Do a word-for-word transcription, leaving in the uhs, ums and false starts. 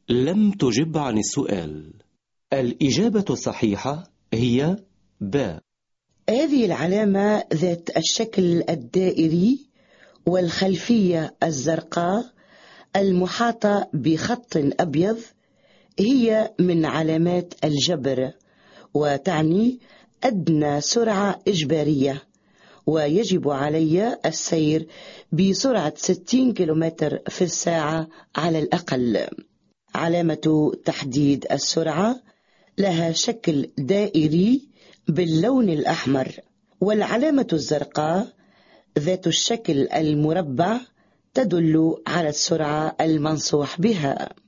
لم تجب عن السؤال. الإجابة الصحيحة هي ب. هذه العلامة ذات الشكل الدائري والخلفية الزرقاء المحاطة بخط أبيض هي من علامات الجبر، وتعني أدنى سرعة إجبارية، ويجب علي السير بسرعة ستين كيلومتر في الساعة على الأقل. علامة تحديد السرعة لها شكل دائري باللون الأحمر، والعلامة الزرقاء ذات الشكل المربع تدل على السرعة المنصوح بها.